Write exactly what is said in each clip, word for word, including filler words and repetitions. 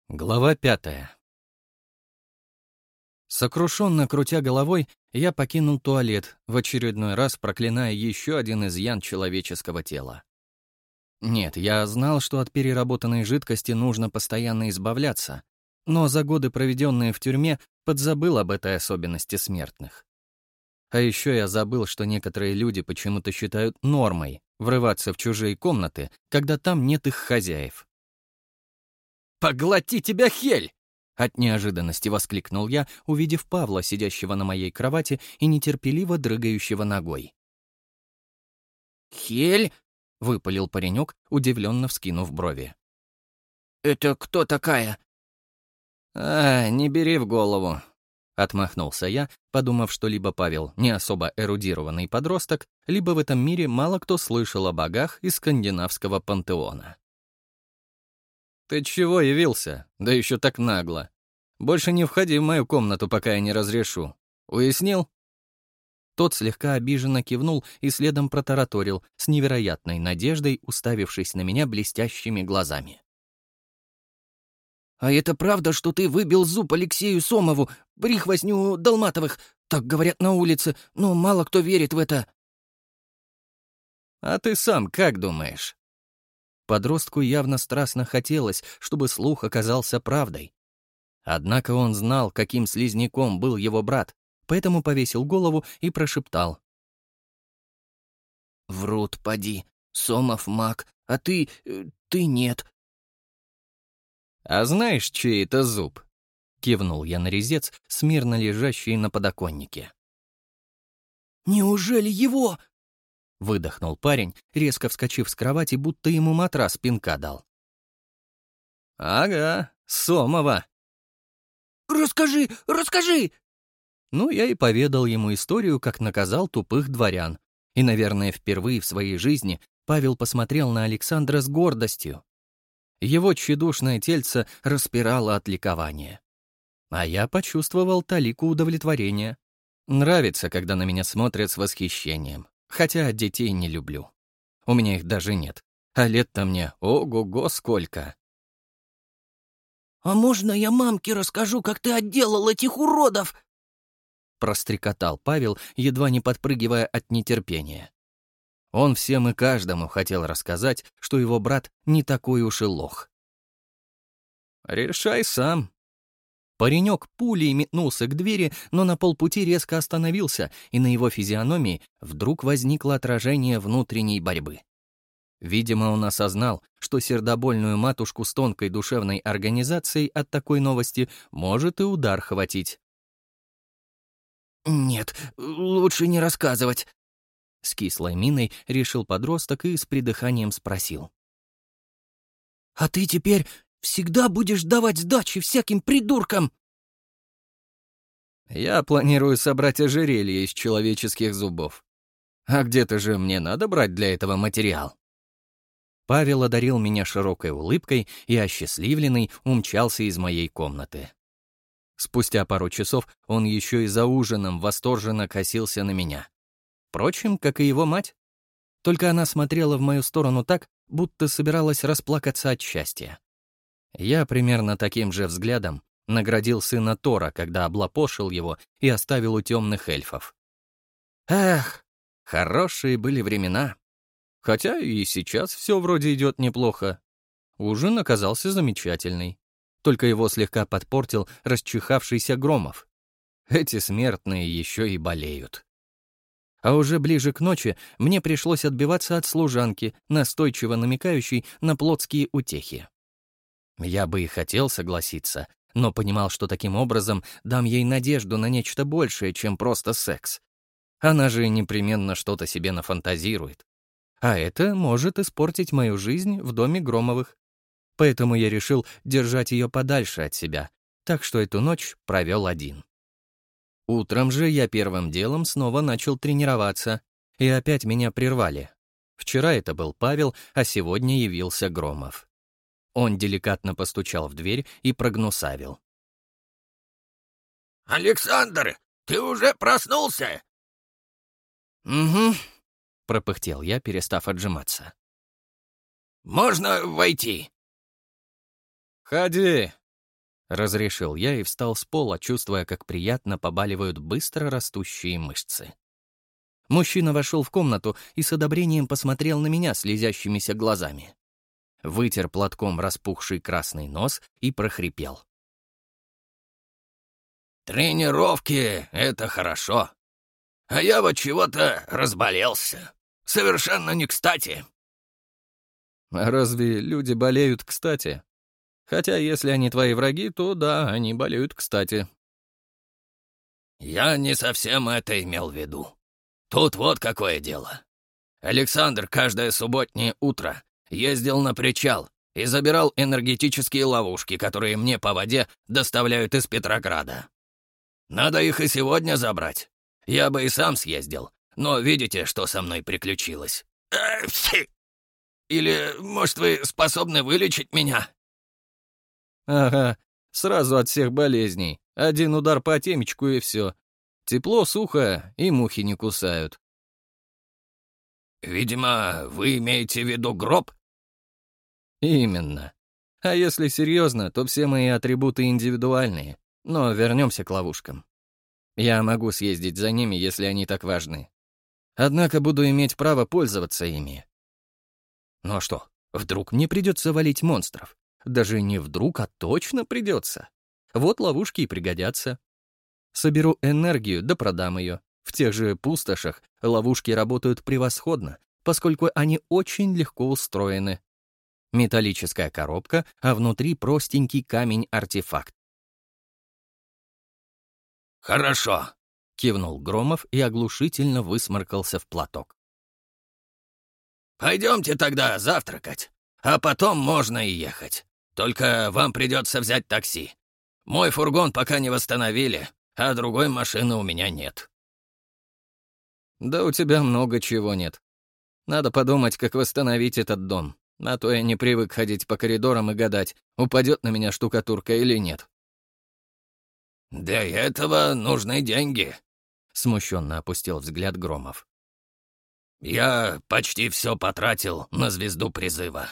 Глава пятая. Сокрушенно крутя головой, я покинул туалет, в очередной раз проклиная еще один изъян человеческого тела. Нет, я знал, что от переработанной жидкости нужно постоянно избавляться, но за годы, проведенные в тюрьме, подзабыл об этой особенности смертных. А еще я забыл, что некоторые люди почему-то считают нормой врываться в чужие комнаты, когда там нет их хозяев. «Поглоти тебя, Хель!» От неожиданности воскликнул я, увидев Павла, сидящего на моей кровати и нетерпеливо дрыгающего ногой. «Хель?» — выпалил паренек, удивленно вскинув брови. «Это кто такая?» «А, не бери в голову», — отмахнулся я, подумав, что либо Павел не особо эрудированный подросток, либо в этом мире мало кто слышал о богах из скандинавского пантеона. «Ты чего явился? Да еще так нагло. Больше не входи в мою комнату, пока я не разрешу. Уяснил?» Тот слегка обиженно кивнул и следом протараторил, с невероятной надеждой уставившись на меня блестящими глазами. «А это правда, что ты выбил зуб Алексею Сомову, прихвостню Долматовых? Так говорят на улице, но мало кто верит в это». «А ты сам как думаешь?» Подростку явно страстно хотелось, чтобы слух оказался правдой. Однако он знал, каким слизняком был его брат, поэтому повесил голову и прошептал. «Врут, поди. Сомов маг, а ты... ты нет». «А знаешь, чей это зуб?» — кивнул я на резец, смирно лежащий на подоконнике. «Неужели его?» — выдохнул парень, резко вскочив с кровати, будто ему матрас пинка дал. «Ага, Сомова». «Расскажи, расскажи!» Ну, я и поведал ему историю, как наказал тупых дворян. И, наверное, впервые в своей жизни Павел посмотрел на Александра с гордостью. Его тщедушное тельце распирало от ликования. А я почувствовал талику удовлетворения. Нравится, когда на меня смотрят с восхищением. Хотя детей не люблю. У меня их даже нет. А лет-то мне ого-го сколько. «А можно я мамке расскажу, как ты отделал этих уродов?» Прострекотал Павел, едва не подпрыгивая от нетерпения. Он всем и каждому хотел рассказать, что его брат не такой уж и лох. «Решай сам». Паренек пулей метнулся к двери, но на полпути резко остановился, и на его физиономии вдруг возникло отражение внутренней борьбы. Видимо, он осознал, что сердобольную матушку с тонкой душевной организацией от такой новости может и удар хватить. «Нет, лучше не рассказывать», — с кислой миной решил подросток и с придыханием спросил. «А ты теперь всегда будешь давать сдачи всяким придуркам?» «Я планирую собрать ожерелье из человеческих зубов. А где-то же мне надо брать для этого материал». Павел одарил меня широкой улыбкой и, осчастливленный, умчался из моей комнаты. Спустя пару часов он еще и за ужином восторженно косился на меня. Впрочем, как и его мать. Только она смотрела в мою сторону так, будто собиралась расплакаться от счастья. Я примерно таким же взглядом наградил сына Тора, когда облапошил его и оставил у темных эльфов. Эх, хорошие были времена. Хотя и сейчас все вроде идет неплохо. Ужин оказался замечательный. Только его слегка подпортил расчихавшийся Громов. Эти смертные еще и болеют. А уже ближе к ночи мне пришлось отбиваться от служанки, настойчиво намекающей на плотские утехи. Я бы и хотел согласиться, но понимал, что таким образом дам ей надежду на нечто большее, чем просто секс. Она же непременно что-то себе нафантазирует. А это может испортить мою жизнь в доме Громовых. Поэтому я решил держать ее подальше от себя, так что эту ночь провел один. Утром же я первым делом снова начал тренироваться, и опять меня прервали. Вчера это был Павел, а сегодня явился Громов. Он деликатно постучал в дверь и прогнусавил. «Александр, ты уже проснулся?» «Угу», — пропыхтел я, перестав отжиматься. «Можно войти?» «Ходи», — разрешил я и встал с пола, чувствуя, как приятно побаливают быстро растущие мышцы. Мужчина вошел в комнату и с одобрением посмотрел на меня слезящимися глазами. Вытер платком распухший красный нос и прохрипел. «Тренировки — это хорошо. А я вот чего-то разболелся. Совершенно не кстати». А разве люди болеют кстати? Хотя, если они твои враги, то да, они болеют кстати. «Я не совсем это имел в виду. Тут вот какое дело. Александр каждое субботнее утро ездил на причал и забирал энергетические ловушки, которые мне по воде доставляют из Петрограда. Надо их и сегодня забрать. Я бы и сам съездил, но видите, что со мной приключилось? Или, может, вы способны вылечить меня?» Ага, сразу от всех болезней. Один удар по темечку и все. Тепло, сухо, и мухи не кусают. «Видимо, вы имеете в виду гроб?» Именно. А если серьезно, то все мои атрибуты индивидуальные. Но вернемся к ловушкам. Я могу съездить за ними, если они так важны. Однако буду иметь право пользоваться ими. Ну а что, вдруг мне придется валить монстров? Даже не вдруг, а точно придется. Вот ловушки и пригодятся. Соберу энергию, да продам ее. В тех же пустошах ловушки работают превосходно, поскольку они очень легко устроены. Металлическая коробка, а внутри простенький камень-артефакт. «Хорошо», — кивнул Громов и оглушительно высморкался в платок. «Пойдемте тогда завтракать, а потом можно и ехать. Только вам придется взять такси. Мой фургон пока не восстановили, а другой машины у меня нет». «Да у тебя много чего нет. Надо подумать, как восстановить этот дом. А то я не привык ходить по коридорам и гадать, упадет на меня штукатурка или нет». «Для этого нужны деньги», — смущенно опустил взгляд Громов. «Я почти все потратил на звезду призыва».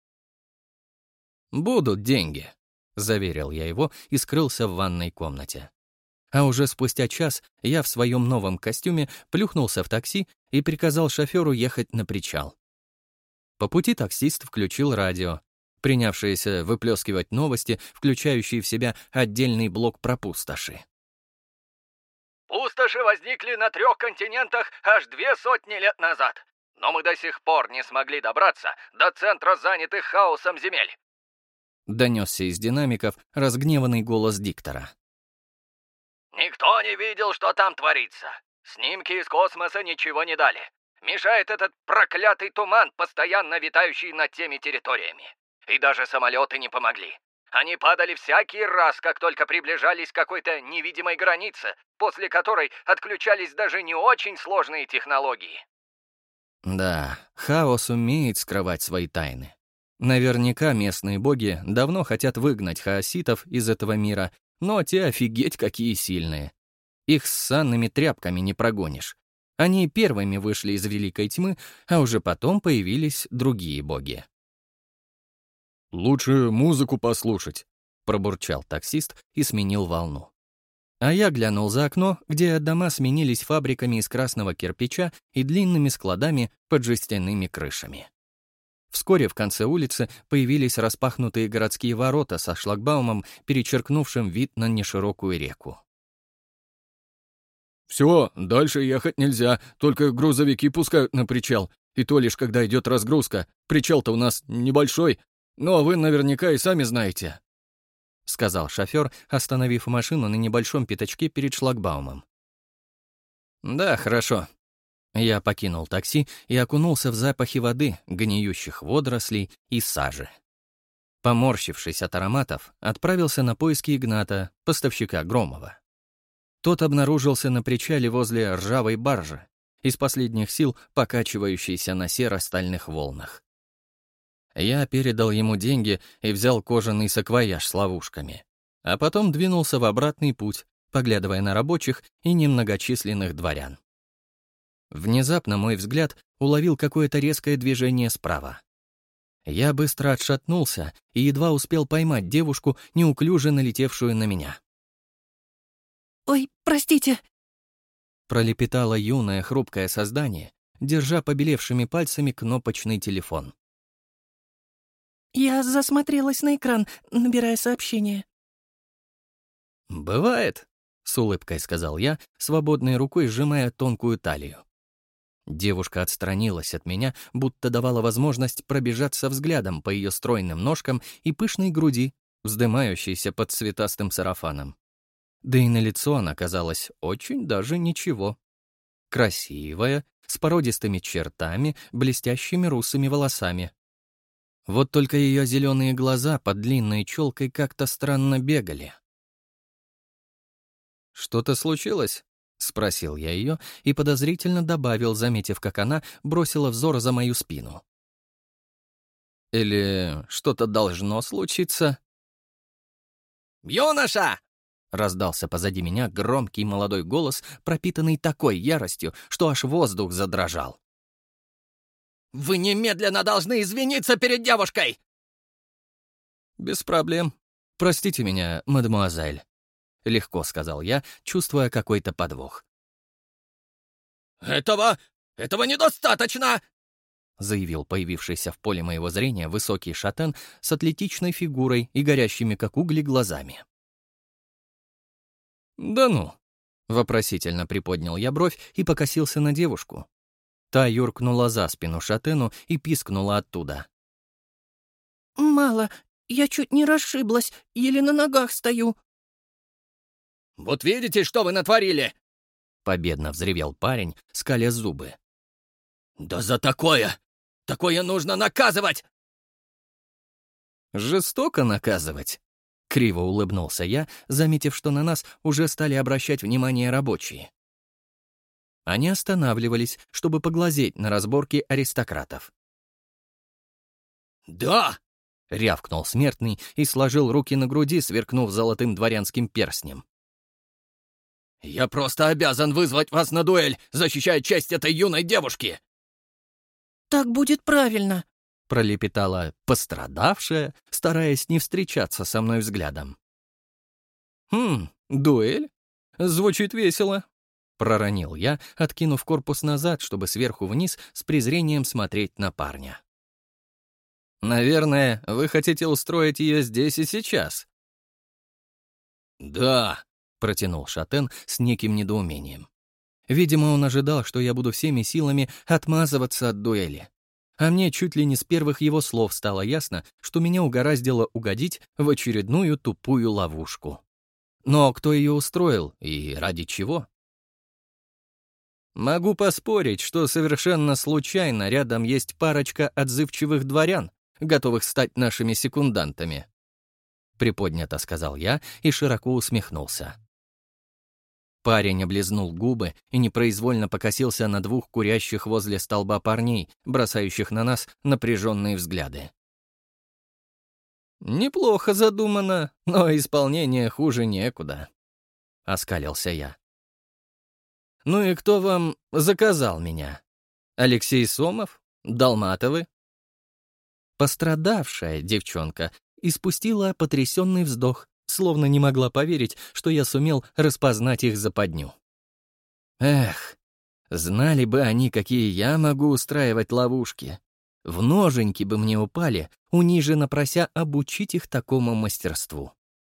«Будут деньги», — заверил я его и скрылся в ванной комнате. А уже спустя час я в своем новом костюме плюхнулся в такси и приказал шоферу ехать на причал. По пути таксист включил радио, принявшееся выплескивать новости, включающие в себя отдельный блок про пустоши. Пустоши возникли на трех континентах аж две сотни лет назад, но мы до сих пор не смогли добраться до центра занятых хаосом земель. Донесся из динамиков разгневанный голос диктора. Никто не видел, что там творится. Снимки из космоса ничего не дали. Мешает этот проклятый туман, постоянно витающий над теми территориями. И даже самолеты не помогли. Они падали всякий раз, как только приближались к какой-то невидимой границе, после которой отключались даже не очень сложные технологии. Да, хаос умеет скрывать свои тайны. Наверняка местные боги давно хотят выгнать хаоситов из этого мира, но те офигеть какие сильные. Их с санными тряпками не прогонишь. Они первыми вышли из Великой Тьмы, а уже потом появились другие боги. «Лучше музыку послушать», — пробурчал таксист и сменил волну. А я глянул за окно, где дома сменились фабриками из красного кирпича и длинными складами под жестяными крышами. Вскоре в конце улицы появились распахнутые городские ворота со шлагбаумом, перечеркнувшим вид на неширокую реку. «Все, дальше ехать нельзя, только грузовики пускают на причал, и то лишь когда идет разгрузка. Причал-то у нас небольшой, но вы наверняка и сами знаете», — сказал шофер, остановив машину на небольшом пятачке перед шлагбаумом. «Да, хорошо». Я покинул такси и окунулся в запахи воды, гниющих водорослей и сажи. Поморщившись от ароматов, отправился на поиски Игната, поставщика Громова. Тот обнаружился на причале возле ржавой баржи, из последних сил покачивающейся на серо-стальных волнах. Я передал ему деньги и взял кожаный саквояж с ловушками, а потом двинулся в обратный путь, поглядывая на рабочих и немногочисленных дворян. Внезапно мой взгляд уловил какое-то резкое движение справа. Я быстро отшатнулся и едва успел поймать девушку, неуклюже налетевшую на меня. «Ой, простите!» Пролепетало юное хрупкое создание, держа побелевшими пальцами кнопочный телефон. «Я засмотрелась на экран, набирая сообщение». «Бывает», — с улыбкой сказал я, свободной рукой сжимая тонкую талию. Девушка отстранилась от меня, будто давала возможность пробежаться взглядом по ее стройным ножкам и пышной груди, вздымающейся под цветастым сарафаном. Да и на лицо она казалась очень даже ничего. Красивая, с породистыми чертами, блестящими русыми волосами. Вот только ее зеленые глаза под длинной челкой как-то странно бегали. «Что-то случилось?» — спросил я ее и подозрительно добавил, заметив, как она бросила взор за мою спину. «Или что-то должно случиться?» «Юноша!» — раздался позади меня громкий молодой голос, пропитанный такой яростью, что аж воздух задрожал. «Вы немедленно должны извиниться перед девушкой!» «Без проблем. Простите меня, мадемуазель», — легко сказал я, чувствуя какой-то подвох. «Этого... этого недостаточно!» — заявил появившийся в поле моего зрения высокий шатен с атлетичной фигурой и горящими, как угли, глазами. «Да ну!» — вопросительно приподнял я бровь и покосился на девушку. Та юркнула за спину шатену и пискнула оттуда. «Мало, я чуть не расшиблась, еле на ногах стою». «Вот видите, что вы натворили?» — победно взревел парень, скаля зубы. «Да за такое! Такое нужно наказывать!» «Жестоко наказывать?» — криво улыбнулся я, заметив, что на нас уже стали обращать внимание рабочие. Они останавливались, чтобы поглазеть на разборки аристократов. «Да!» — рявкнул смертный и сложил руки на груди, сверкнув золотым дворянским перстнем. «Я просто обязан вызвать вас на дуэль, защищая честь этой юной девушки!» «Так будет правильно», — пролепетала пострадавшая, стараясь не встречаться со мной взглядом. «Хм, дуэль? Звучит весело», — проронил я, откинув корпус назад, чтобы сверху вниз с презрением смотреть на парня. «Наверное, вы хотите устроить ее здесь и сейчас?» «Да», — протянул шатен с неким недоумением. Видимо, он ожидал, что я буду всеми силами отмазываться от дуэли. А мне чуть ли не с первых его слов стало ясно, что меня угораздило угодить в очередную тупую ловушку. Но кто ее устроил и ради чего? Могу поспорить, что совершенно случайно рядом есть парочка отзывчивых дворян, готовых стать нашими секундантами. Приподнято сказал я и широко усмехнулся. Парень облизнул губы и непроизвольно покосился на двух курящих возле столба парней, бросающих на нас напряженные взгляды. «Неплохо задумано, но исполнение хуже некуда», — оскалился я. «Ну и кто вам заказал меня? Алексей Сомов? Долматовы?» Пострадавшая девчонка испустила потрясенный вздох, словно не могла поверить, что я сумел распознать их западню. Эх, знали бы они, какие я могу устраивать ловушки. В ноженьки бы мне упали, униженно прося обучить их такому мастерству.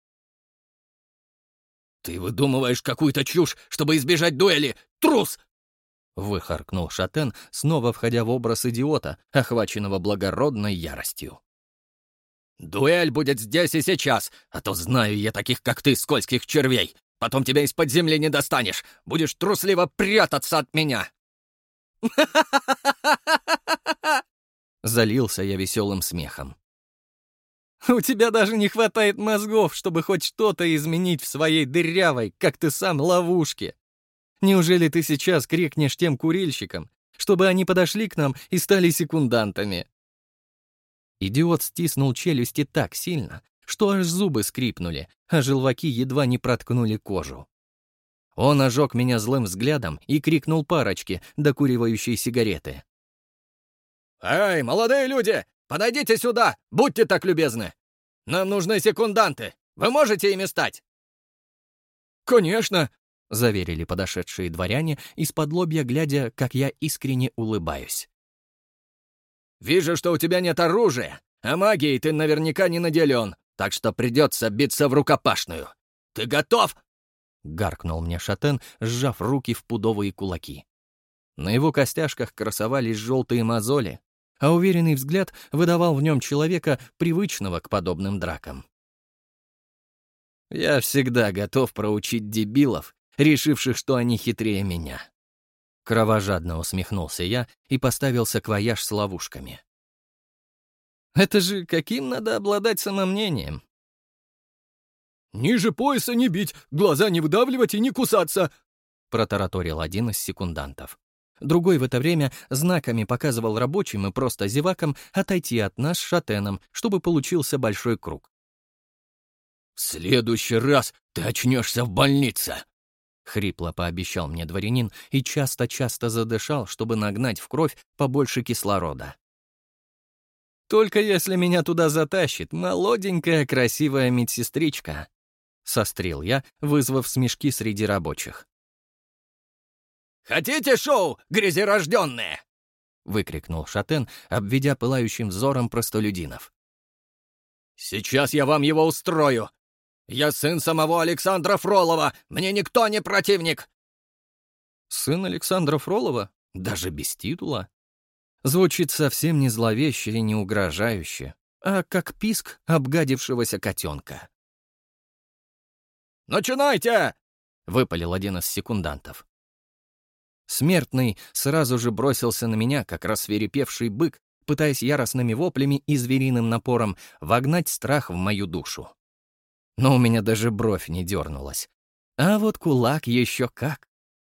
«Ты выдумываешь какую-то чушь, чтобы избежать дуэли! Трус!» — выхаркнул шатен, снова входя в образ идиота, охваченного благородной яростью. «Дуэль будет здесь и сейчас, а то знаю я таких, как ты, скользких червей. Потом тебя из-под земли не достанешь. Будешь трусливо прятаться от меня!» Залился я веселым смехом. «У тебя даже не хватает мозгов, чтобы хоть что-то изменить в своей дырявой, как ты сам, ловушке. Неужели ты сейчас крикнешь тем курильщикам, чтобы они подошли к нам и стали секундантами?» Идиот стиснул челюсти так сильно, что аж зубы скрипнули, а желваки едва не проткнули кожу. Он ожег меня злым взглядом и крикнул парочке, докуривающей сигареты. «Эй, молодые люди, подойдите сюда, будьте так любезны! Нам нужны секунданты! Вы можете ими стать?» «Конечно!» — заверили подошедшие дворяне, из-под лобья глядя, как я искренне улыбаюсь. «Вижу, что у тебя нет оружия, а магией ты наверняка не наделен, так что придется биться в рукопашную. Ты готов?» — гаркнул мне Шатен, сжав руки в пудовые кулаки. На его костяшках красовались желтые мозоли, а уверенный взгляд выдавал в нем человека, привычного к подобным дракам. Я всегда готов проучить дебилов, решивших, что они хитрее меня. Кровожадно усмехнулся я и поставил саквояж с ловушками. Это же каким надо обладать самомнением? «Ниже пояса не бить, глаза не выдавливать и не кусаться!» — протараторил один из секундантов. Другой в это время знаками показывал рабочим и просто зевакам отойти от нас с Шатеном, чтобы получился большой круг. «В следующий раз ты очнешься в больнице!» — хрипло пообещал мне дворянин и часто-часто задышал, чтобы нагнать в кровь побольше кислорода. «Только если меня туда затащит молоденькая красивая медсестричка», — сострил я, вызвав смешки среди рабочих. «Хотите шоу, грязерожденные?» — выкрикнул Шатен, обведя пылающим взором простолюдинов. «Сейчас я вам его устрою! Я сын самого Александра Фролова! Мне никто не противник!» «Сын Александра Фролова? Даже без титула?» Звучит совсем не зловеще и не угрожающе, а как писк обгадившегося котенка. «Начинайте!» — выпалил один из секундантов. Смертный сразу же бросился на меня, как рассвирепевший бык, пытаясь яростными воплями и звериным напором вогнать страх в мою душу. Но у меня даже бровь не дернулась. А вот кулак еще как.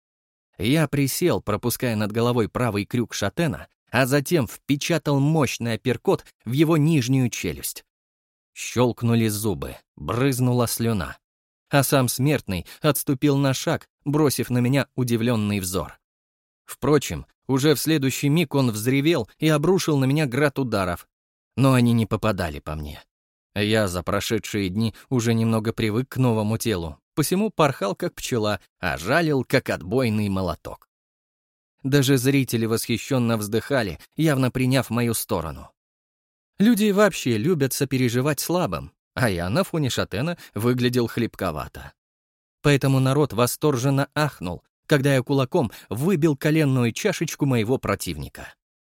Я присел, пропуская над головой правый крюк Шатена, а затем впечатал мощный апперкот в его нижнюю челюсть. Щелкнули зубы, брызнула слюна. А сам смертный отступил на шаг, бросив на меня удивленный взор. Впрочем, уже в следующий миг он взревел и обрушил на меня град ударов. Но они не попадали по мне. Я за прошедшие дни уже немного привык к новому телу, посему порхал как пчела, а жалил как отбойный молоток. Даже зрители восхищенно вздыхали, явно приняв мою сторону. Люди вообще любят сопереживать слабым, а я на фоне Шатена выглядел хлипковато. Поэтому народ восторженно ахнул, когда я кулаком выбил коленную чашечку моего противника.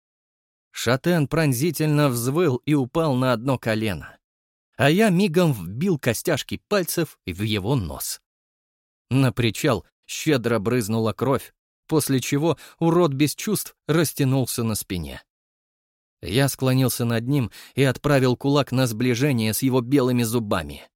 Шатен пронзительно взвыл и упал на одно колено, а я мигом вбил костяшки пальцев в его нос. На причал щедро брызнула кровь, после чего урод без чувств растянулся на спине. Я склонился над ним и отправил кулак на сближение с его белыми зубами.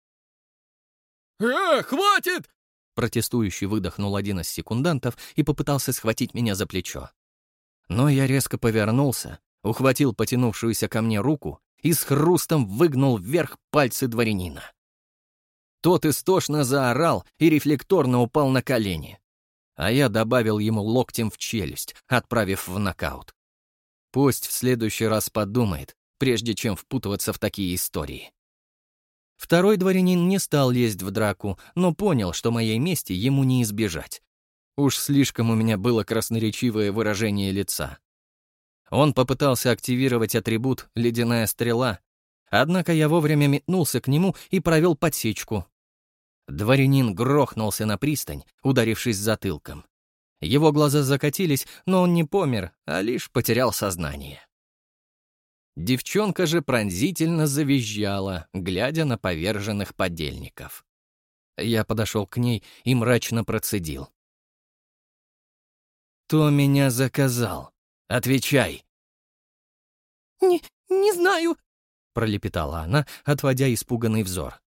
«Э, хватит!» Протестующий выдохнул один из секундантов и попытался схватить меня за плечо. Но я резко повернулся, ухватил потянувшуюся ко мне руку и с хрустом выгнул вверх пальцы дворянина. Тот истошно заорал и рефлекторно упал на колени, а я добавил ему локтем в челюсть, отправив в нокаут. Пусть в следующий раз подумает, прежде чем впутываться в такие истории. Второй дворянин не стал лезть в драку, но понял, что моей мести ему не избежать. Уж слишком у меня было красноречивое выражение лица. Он попытался активировать атрибут «Ледяная стрела», однако я вовремя метнулся к нему и провел подсечку. Дворянин грохнулся на пристань, ударившись затылком. Его глаза закатились, но он не помер, а лишь потерял сознание. Девчонка же пронзительно завизжала, глядя на поверженных подельников. Я подошел к ней и мрачно процедил. «Кто меня заказал? Отвечай!» «Не, не знаю», — пролепетала она, отводя испуганный взор.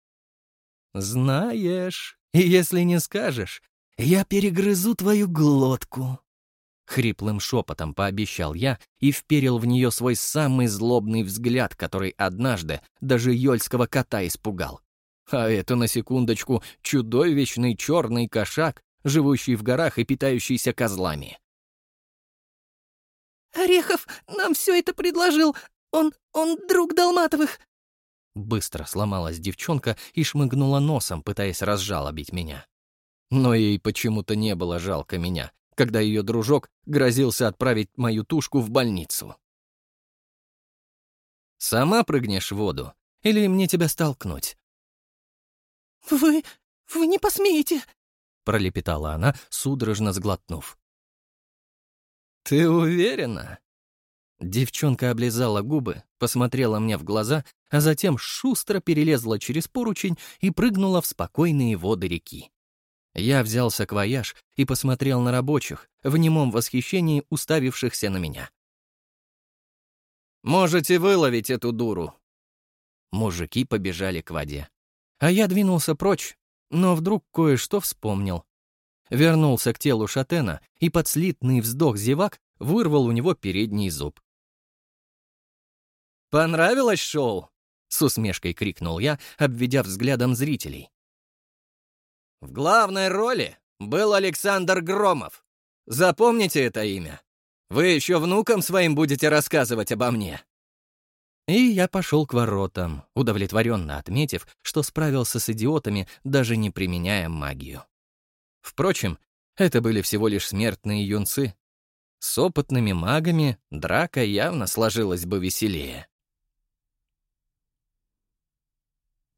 «Знаешь, и если не скажешь, я перегрызу твою глотку», — хриплым шепотом пообещал я и вперил в нее свой самый злобный взгляд, который однажды даже ёльского кота испугал. А это, на секундочку, чудовищный черный кошак, живущий в горах и питающийся козлами. «Орехов нам все это предложил, Он... он друг Долматовых!» Быстро сломалась девчонка и шмыгнула носом, пытаясь разжалобить меня. Но ей почему-то не было жалко меня, когда ее дружок грозился отправить мою тушку в больницу. «Сама прыгнешь в воду? Или мне тебя столкнуть?» «Вы... вы не посмеете!» — пролепетала она, судорожно сглотнув. «Ты уверена?» Девчонка облизала губы, посмотрела мне в глаза, а затем шустро перелезла через поручень и прыгнула в спокойные воды реки. Я взял саквояж и посмотрел на рабочих, в немом восхищении уставившихся на меня. «Можете выловить эту дуру!» Мужики побежали к воде. А я двинулся прочь, но вдруг кое-что вспомнил. Вернулся к телу шатена и под слитный вздох зевак вырвал у него передний зуб. «Понравилось шоу?» — с усмешкой крикнул я, обведя взглядом зрителей. «В главной роли был Александр Громов. Запомните это имя. Вы еще внукам своим будете рассказывать обо мне». И я пошел к воротам, удовлетворенно отметив, что справился с идиотами, даже не применяя магию. Впрочем, это были всего лишь смертные юнцы. С опытными магами драка явно сложилась бы веселее.